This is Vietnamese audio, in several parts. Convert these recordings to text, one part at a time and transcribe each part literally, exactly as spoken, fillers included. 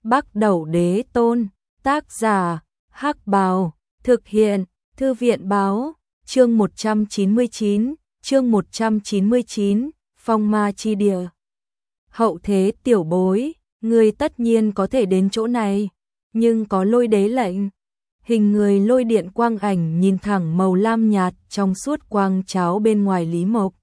Bắc Đẩu Đế Tôn, tác giả, Hắc Bào, thực hiện, Thư viện Báo, chương một trăm chín mươi chín, chương một trăm chín mươi chín, Phong Ma Chi Địa. Hậu thế tiểu bối, ngươi tất nhiên có thể đến chỗ này, nhưng có lôi đế lệnh. Hình người lôi điện quang ảnh nhìn thẳng màu lam nhạt trong suốt quang cháo bên ngoài Lý Mộc.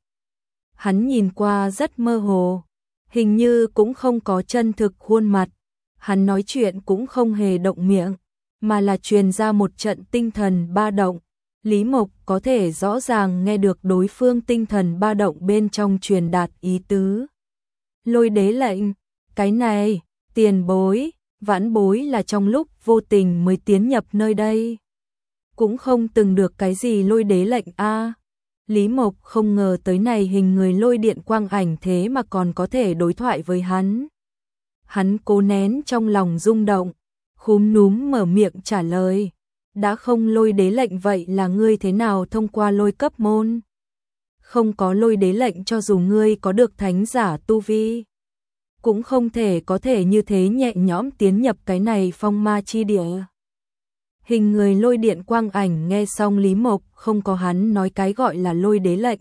Hắn nhìn qua rất mơ hồ, hình như cũng không có chân thực khuôn mặt. Hắn nói chuyện cũng không hề động miệng, mà là truyền ra một trận tinh thần ba động. Lý Mộc có thể rõ ràng nghe được đối phương tinh thần ba động bên trong truyền đạt ý tứ. Lôi đế lệnh, cái này, tiền bối, vãn bối là trong lúc vô tình mới tiến nhập nơi đây. Cũng không từng được cái gì lôi đế lệnh a. Lý Mộc không ngờ tới này hình người lôi điện quang ảnh thế mà còn có thể đối thoại với hắn. Hắn cố nén trong lòng rung động, khúm núm mở miệng trả lời. Đã không lôi đế lệnh vậy là ngươi thế nào thông qua lôi cấp môn? Không có lôi đế lệnh cho dù ngươi có được thánh giả tu vi, cũng không thể có thể như thế nhẹ nhõm tiến nhập cái này phong ma chi địa. Hình người lôi điện quang ảnh nghe xong Lý Mộc không có hắn nói cái gọi là lôi đế lệnh.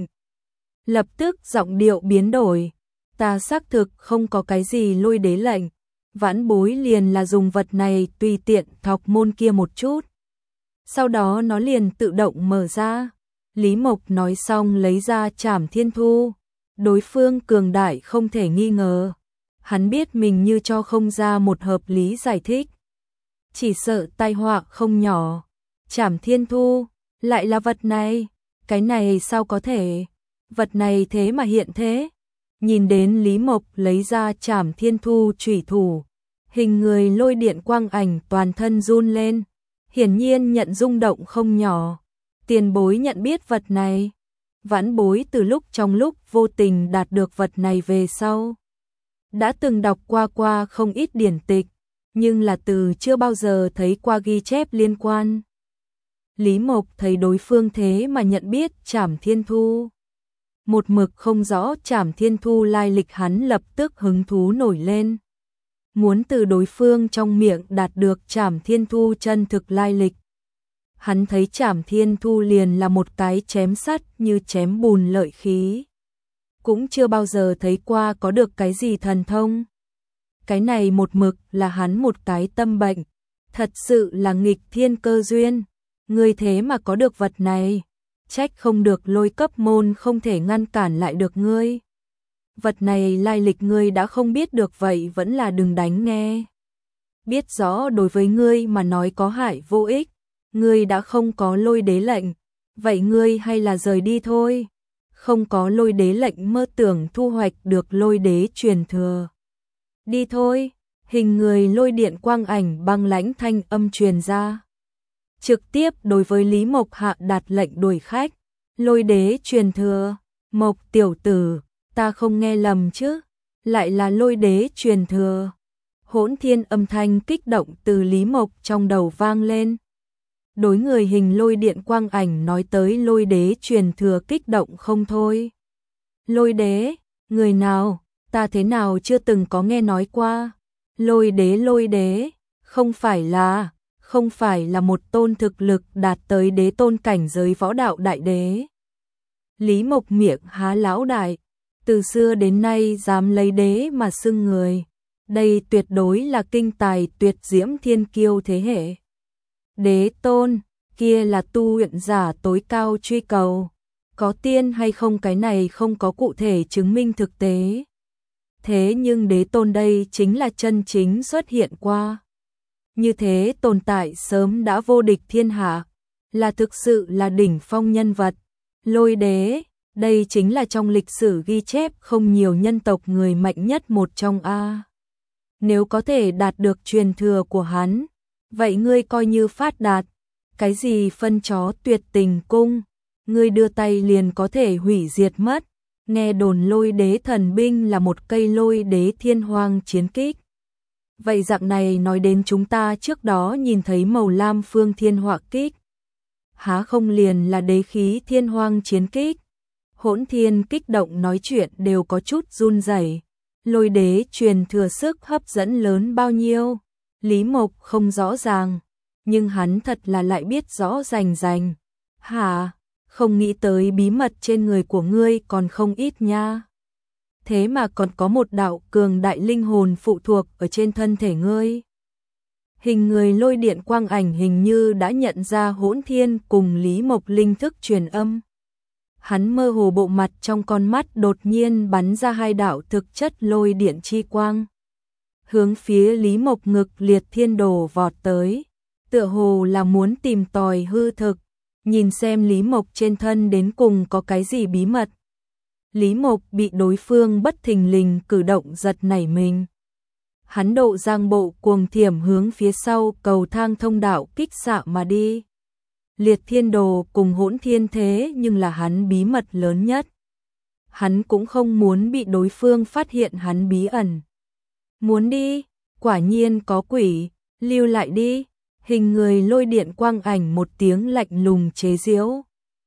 Lập tức giọng điệu biến đổi. Ta xác thực không có cái gì lôi đế lệnh. Vãn bối liền là dùng vật này tùy tiện thọc môn kia một chút. Sau đó nó liền tự động mở ra. Lý Mộc nói xong lấy ra Trảm Thiên Thu. Đối phương cường đại không thể nghi ngờ. Hắn biết mình như cho không ra một hợp lý giải thích. Chỉ sợ tai họa không nhỏ. Trảm Thiên Thu, lại là vật này. Cái này sao có thể? Vật này thế mà hiện thế. Nhìn đến Lý Mộc lấy ra Trảm Thiên Thu chủy thủ. Hình người lôi điện quang ảnh toàn thân run lên. Hiển nhiên nhận rung động không nhỏ. Tiền bối nhận biết vật này. Vãn bối từ lúc trong lúc vô tình đạt được vật này về sau. Đã từng đọc qua qua không ít điển tịch. Nhưng là từ chưa bao giờ thấy qua ghi chép liên quan. Lý Mộc thấy đối phương thế mà nhận biết Trảm Thiên Thu. Một mực không rõ Trảm Thiên Thu lai lịch, hắn lập tức hứng thú nổi lên. Muốn từ đối phương trong miệng đạt được Trảm Thiên Thu chân thực lai lịch. Hắn thấy Trảm Thiên Thu liền là một cái chém sắt như chém bùn lợi khí. Cũng chưa bao giờ thấy qua có được cái gì thần thông. Cái này một mực là hắn một cái tâm bệnh. Thật sự là nghịch thiên cơ duyên. Ngươi thế mà có được vật này. Trách không được lôi cấp môn không thể ngăn cản lại được ngươi. Vật này lai lịch ngươi đã không biết được vậy vẫn là đừng đánh nghe. Biết rõ đối với ngươi mà nói có hại vô ích. Ngươi đã không có lôi đế lệnh. Vậy ngươi hay là rời đi thôi. Không có lôi đế lệnh mơ tưởng thu hoạch được lôi đế truyền thừa. Đi thôi, hình người lôi điện quang ảnh băng lãnh thanh âm truyền ra. Trực tiếp đối với Lý Mộc hạ đạt lệnh đuổi khách. Lôi đế truyền thừa, Mộc tiểu tử, ta không nghe lầm chứ, lại là lôi đế truyền thừa. Hỗn thiên âm thanh kích động từ Lý Mộc trong đầu vang lên. Đối người hình lôi điện quang ảnh nói tới lôi đế truyền thừa kích động không thôi. Lôi đế, người nào? Ta thế nào chưa từng có nghe nói qua. Lôi đế lôi đế, không phải là, không phải là một tôn thực lực đạt tới đế tôn cảnh giới võ đạo đại đế. Lý Mộc miệng há lão đại, từ xưa đến nay dám lấy đế mà xưng người. Đây tuyệt đối là kinh tài tuyệt diễm thiên kiêu thế hệ. Đế tôn, kia là tu luyện giả tối cao truy cầu. Có tiên hay không cái này không có cụ thể chứng minh thực tế. Thế nhưng đế tôn đây chính là chân chính xuất hiện qua. Như thế tồn tại sớm đã vô địch thiên hạ, là thực sự là đỉnh phong nhân vật. Lôi đế, đây chính là trong lịch sử ghi chép không nhiều nhân tộc người mạnh nhất một trong A. Nếu có thể đạt được truyền thừa của hắn, vậy ngươi coi như phát đạt. Cái gì phân chó tuyệt tình cung, ngươi đưa tay liền có thể hủy diệt mất. Nghe đồn lôi đế thần binh là một cây lôi đế thiên hoang chiến kích. Vậy dạng này nói đến chúng ta trước đó nhìn thấy màu lam phương thiên họa kích. Há không liền là đế khí thiên hoang chiến kích. Hỗn thiên kích động nói chuyện đều có chút run rẩy. Lôi đế truyền thừa sức hấp dẫn lớn bao nhiêu. Lý Mộc không rõ ràng, nhưng hắn thật là lại biết rõ rành rành. Hả, không nghĩ tới bí mật trên người của ngươi còn không ít nha. Thế mà còn có một đạo cường đại linh hồn phụ thuộc ở trên thân thể ngươi. Hình người lôi điện quang ảnh hình như đã nhận ra Hỗn Thiên cùng Lý Mộc linh thức truyền âm. Hắn mơ hồ bộ mặt trong con mắt đột nhiên bắn ra hai đạo thực chất lôi điện chi quang. Hướng phía Lý Mộc ngực Liệt Thiên Đồ vọt tới, tựa hồ là muốn tìm tòi hư thực, nhìn xem Lý Mộc trên thân đến cùng có cái gì bí mật. Lý Mộc bị đối phương bất thình lình cử động giật nảy mình. Hắn độ giang bộ cuồng thiểm hướng phía sau cầu thang thông đạo kích xạ mà đi. Liệt Thiên Đồ cùng Hỗn Thiên thế nhưng là hắn bí mật lớn nhất. Hắn cũng không muốn bị đối phương phát hiện hắn bí ẩn. Muốn đi, quả nhiên có quỷ, lưu lại đi. Hình người lôi điện quang ảnh một tiếng lạnh lùng chế giễu.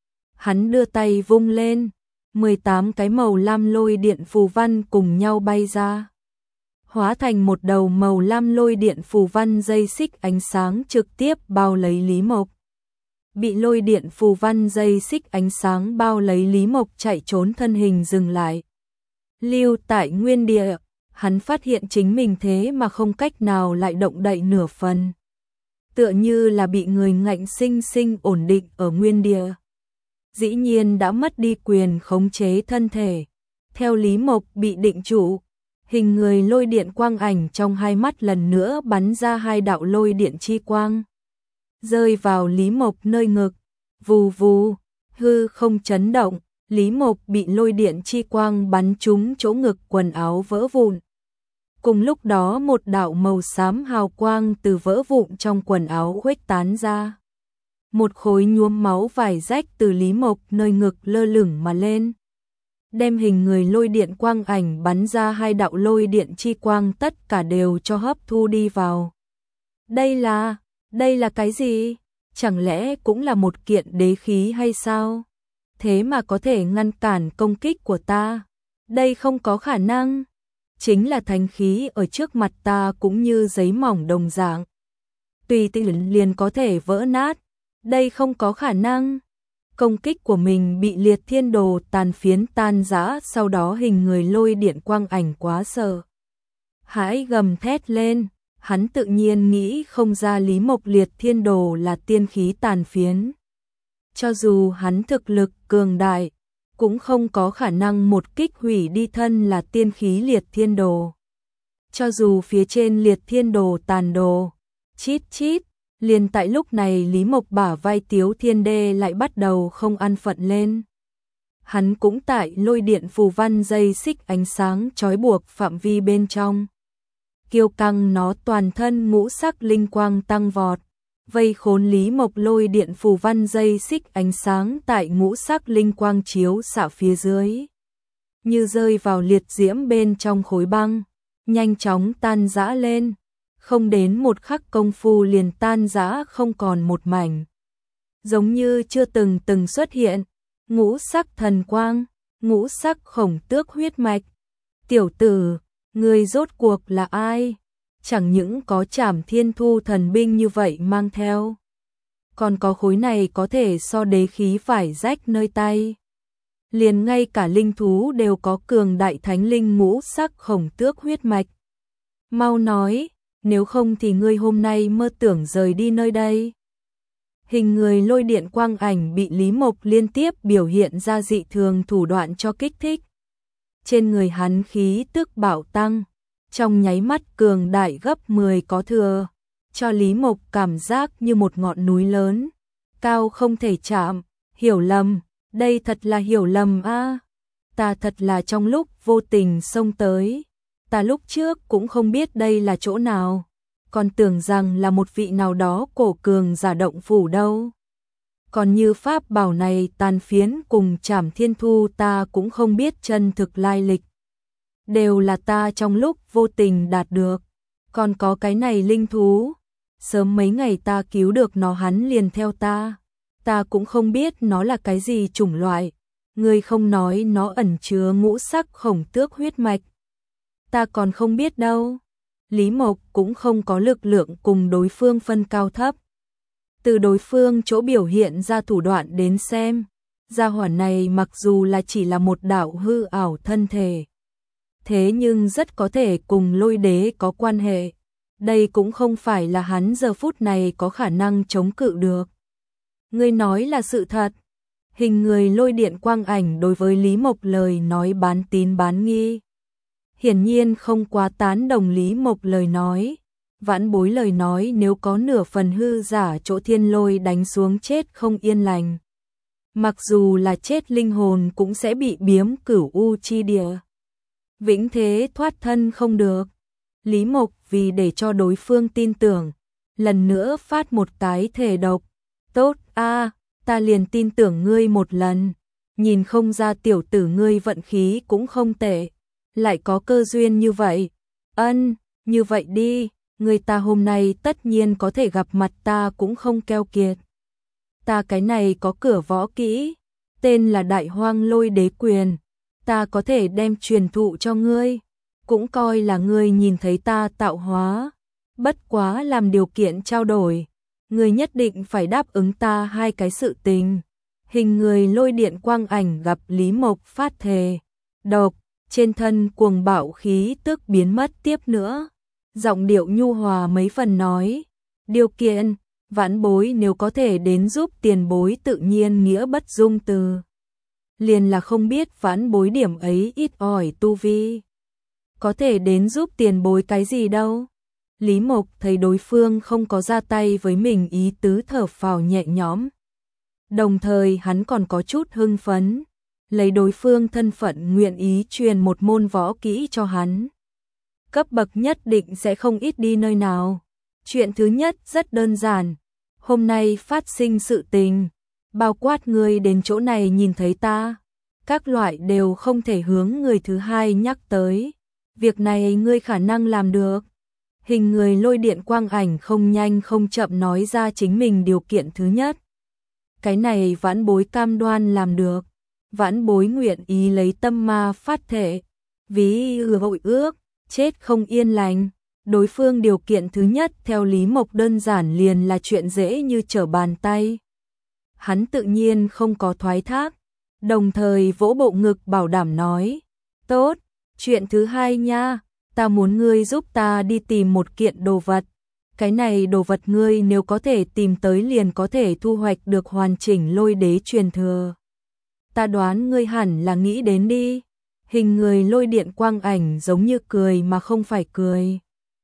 Hắn đưa tay vung lên, mười tám cái màu lam lôi điện phù văn cùng nhau bay ra. Hóa thành một đầu màu lam lôi điện phù văn dây xích ánh sáng trực tiếp bao lấy Lý Mộc. Bị lôi điện phù văn dây xích ánh sáng bao lấy Lý Mộc chạy trốn thân hình dừng lại. Lưu tại nguyên địa, hắn phát hiện chính mình thế mà không cách nào lại động đậy nửa phần. Tựa như là bị người ngạnh sinh sinh ổn định ở nguyên địa. Dĩ nhiên đã mất đi quyền khống chế thân thể. Theo Lý Mộc bị định trụ, hình người lôi điện quang ảnh trong hai mắt lần nữa bắn ra hai đạo lôi điện chi quang. Rơi vào Lý Mộc nơi ngực, vù vù, hư không chấn động, Lý Mộc bị lôi điện chi quang bắn trúng chỗ ngực quần áo vỡ vụn. Cùng lúc đó một đạo màu xám hào quang từ vỡ vụn trong quần áo khuếch tán ra. Một khối nhuốm máu vải rách từ Lý Mộc nơi ngực lơ lửng mà lên. Đem hình người lôi điện quang ảnh bắn ra hai đạo lôi điện chi quang tất cả đều cho hấp thu đi vào. Đây là, đây là cái gì? Chẳng lẽ cũng là một kiện đế khí hay sao? Thế mà có thể ngăn cản công kích của ta? Đây không có khả năng. Chính là thánh khí ở trước mặt ta cũng như giấy mỏng đồng dạng. Tùy tiện liền có thể vỡ nát. Đây không có khả năng. Công kích của mình bị Liệt Thiên Đồ tàn phiến tan rã, sau đó hình người lôi điện quang ảnh quá sợ hãi gầm thét lên. Hắn tự nhiên nghĩ không ra Lý Mộc Liệt Thiên Đồ là tiên khí tàn phiến. Cho dù hắn thực lực cường đại, cũng không có khả năng một kích hủy đi thân là tiên khí Liệt Thiên Đồ. Cho dù phía trên Liệt Thiên Đồ tàn đồ, chít chít, liền tại lúc này Lý Mộc bả vai Tiếu Thiên Đê lại bắt đầu không an phận lên. Hắn cũng tại lôi điện phù văn dây xích ánh sáng trói buộc phạm vi bên trong. Kiêu căng nó toàn thân ngũ sắc linh quang tăng vọt, vây khốn Lý Mộc lôi điện phù văn dây xích ánh sáng tại ngũ sắc linh quang chiếu xạ phía dưới. Như rơi vào liệt diễm bên trong khối băng, nhanh chóng tan rã lên, không đến một khắc công phu liền tan rã không còn một mảnh. Giống như chưa từng từng xuất hiện, ngũ sắc thần quang, ngũ sắc khổng tước huyết mạch. Tiểu tử, người rốt cuộc là ai? Chẳng những có Trảm Thiên Thu thần binh như vậy mang theo, còn có khối này có thể so đế khí phải rách nơi tay. Liền ngay cả linh thú đều có cường đại thánh linh ngũ sắc khổng tước huyết mạch. Mau nói, nếu không thì ngươi hôm nay mơ tưởng rời đi nơi đây. Hình người lôi điện quang ảnh bị Lý Mộc liên tiếp biểu hiện ra dị thường thủ đoạn cho kích thích. Trên người hắn khí tức bạo tăng, trong nháy mắt cường đại gấp mười có thừa, cho Lý Mộc cảm giác như một ngọn núi lớn, cao không thể chạm. Hiểu lầm, đây thật là hiểu lầm a. À. Ta thật là trong lúc vô tình xông tới, ta lúc trước cũng không biết đây là chỗ nào, còn tưởng rằng là một vị nào đó cổ cường giả động phủ đâu. Còn như pháp bảo này tàn phiến cùng Trảm Thiên Thu ta cũng không biết chân thực lai lịch. Đều là ta trong lúc vô tình đạt được. Còn có cái này linh thú, sớm mấy ngày ta cứu được nó hắn liền theo ta. Ta cũng không biết nó là cái gì chủng loại. Ngươi không nói nó ẩn chứa ngũ sắc khổng tước huyết mạch. Ta còn không biết đâu. Lý Mộc cũng không có lực lượng cùng đối phương phân cao thấp. Từ đối phương chỗ biểu hiện ra thủ đoạn đến xem, gia hỏa này mặc dù là chỉ là một đạo hư ảo thân thể, thế nhưng rất có thể cùng Lôi Đế có quan hệ. Đây cũng không phải là hắn giờ phút này có khả năng chống cự được. Ngươi nói là sự thật. Hình người lôi điện quang ảnh đối với Lý Mộc lời nói bán tín bán nghi. Hiển nhiên không quá tán đồng Lý Mộc lời nói. Vãn Bối lời nói nếu có nửa phần hư giả chỗ thiên lôi đánh xuống chết không yên lành. Mặc dù là chết linh hồn cũng sẽ bị biếm cửu u chi địa. Vĩnh thế thoát thân không được. Lý Mộc vì để cho đối phương tin tưởng, lần nữa phát một cái thể độc. Tốt a, ta liền tin tưởng ngươi một lần. Nhìn không ra tiểu tử ngươi vận khí cũng không tệ, lại có cơ duyên như vậy. Ân, như vậy đi, người ta hôm nay tất nhiên có thể gặp mặt, ta cũng không keo kiệt. Ta cái này có cửa võ kỹ, tên là Đại Hoang Lôi Đế Quyền, ta có thể đem truyền thụ cho ngươi, cũng coi là ngươi nhìn thấy ta tạo hóa. Bất quá làm điều kiện trao đổi, ngươi nhất định phải đáp ứng ta hai cái sự tình. Hình người lôi điện quang ảnh gặp Lý Mộc phát thề độc, trên thân cuồng bạo khí tức biến mất tiếp nữa. Giọng điệu nhu hòa mấy phần nói, điều kiện, Vãn Bối nếu có thể đến giúp tiền bối tự nhiên nghĩa bất dung từ. Liền là không biết Vãn Bối điểm ấy ít ỏi tu vi, có thể đến giúp tiền bối cái gì đâu. Lý Mộc thấy đối phương không có ra tay với mình, ý tứ thở phào nhẹ nhõm. Đồng thời hắn còn có chút hưng phấn, lấy đối phương thân phận nguyện ý truyền một môn võ kỹ cho hắn. Cấp bậc nhất định sẽ không ít đi nơi nào. Chuyện thứ nhất rất đơn giản, hôm nay phát sinh sự tình, bao quát ngươi đến chỗ này nhìn thấy ta, các loại đều không thể hướng người thứ hai nhắc tới. Việc này ngươi khả năng làm được. Hình người lôi điện quang ảnh không nhanh không chậm nói ra chính mình điều kiện thứ nhất. Cái này Vãn Bối cam đoan làm được. Vãn Bối nguyện ý lấy tâm ma phát thể, ví ư hội ước, chết không yên lành. Đối phương điều kiện thứ nhất theo Lý Mộc đơn giản liền là chuyện dễ như trở bàn tay. Hắn tự nhiên không có thoái thác, đồng thời vỗ bộ ngực bảo đảm nói, tốt, chuyện thứ hai nha, ta muốn ngươi giúp ta đi tìm một kiện đồ vật. Cái này đồ vật ngươi nếu có thể tìm tới liền có thể thu hoạch được hoàn chỉnh lôi đế truyền thừa. Ta đoán ngươi hẳn là nghĩ đến đi. Hình người lôi điện quang ảnh giống như cười mà không phải cười.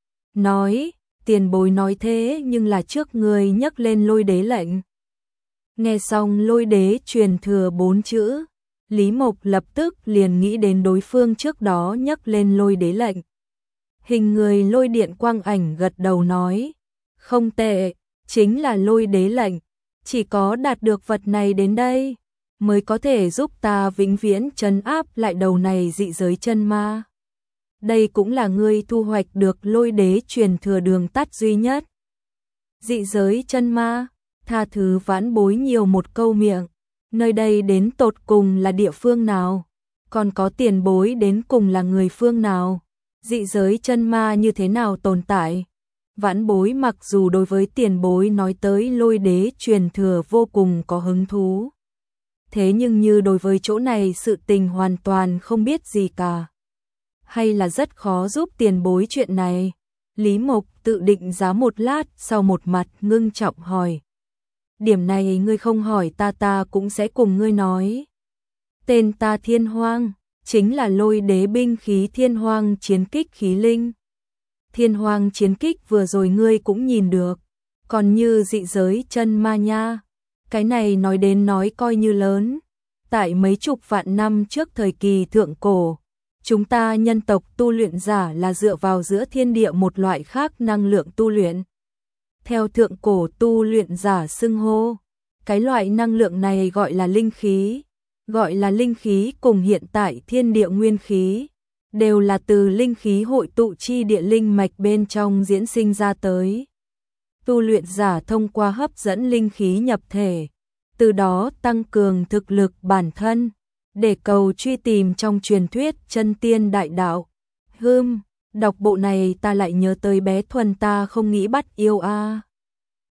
Nói, tiền bối nói thế nhưng là trước ngươi nhắc lên lôi đế lệnh. Nghe xong lôi đế truyền thừa bốn chữ, Lý Mộc lập tức liền nghĩ đến đối phương trước đó nhắc lên lôi đế lệnh. Hình người lôi điện quang ảnh gật đầu nói, không tệ, chính là lôi đế lệnh, chỉ có đạt được vật này đến đây, mới có thể giúp ta vĩnh viễn trấn áp lại đầu này dị giới chân ma. Đây cũng là ngươi thu hoạch được lôi đế truyền thừa đường tắt duy nhất. Dị giới chân ma, tha thứ Vãn Bối nhiều một câu miệng, nơi đây đến tột cùng là địa phương nào, còn có tiền bối đến cùng là người phương nào, dị giới chân ma như thế nào tồn tại. Vãn Bối mặc dù đối với tiền bối nói tới lôi đế truyền thừa vô cùng có hứng thú, thế nhưng như đối với chỗ này sự tình hoàn toàn không biết gì cả, hay là rất khó giúp tiền bối chuyện này. Lý Mộc tự định giá một lát, sau một mặt ngưng trọng hỏi, điểm này ngươi không hỏi ta ta cũng sẽ cùng ngươi nói. Tên ta Thiên Hoang, chính là lôi đế binh khí Thiên Hoang chiến kích khí linh. Thiên Hoang chiến kích vừa rồi ngươi cũng nhìn được, còn như dị giới chân ma nha, cái này nói đến nói coi như lớn. Tại mấy chục vạn năm trước thời kỳ thượng cổ, chúng ta nhân tộc tu luyện giả là dựa vào giữa thiên địa một loại khác năng lượng tu luyện. Theo thượng cổ tu luyện giả xưng hô, cái loại năng lượng này gọi là linh khí, gọi là linh khí cùng hiện tại thiên địa nguyên khí, đều là từ linh khí hội tụ chi địa linh mạch bên trong diễn sinh ra tới. Tu luyện giả thông qua hấp dẫn linh khí nhập thể, từ đó tăng cường thực lực bản thân, để cầu truy tìm trong truyền thuyết chân tiên đại đạo. Hừm, Đọc bộ này ta lại nhớ tới bé Thuần ta không nghĩ bắt yêu a.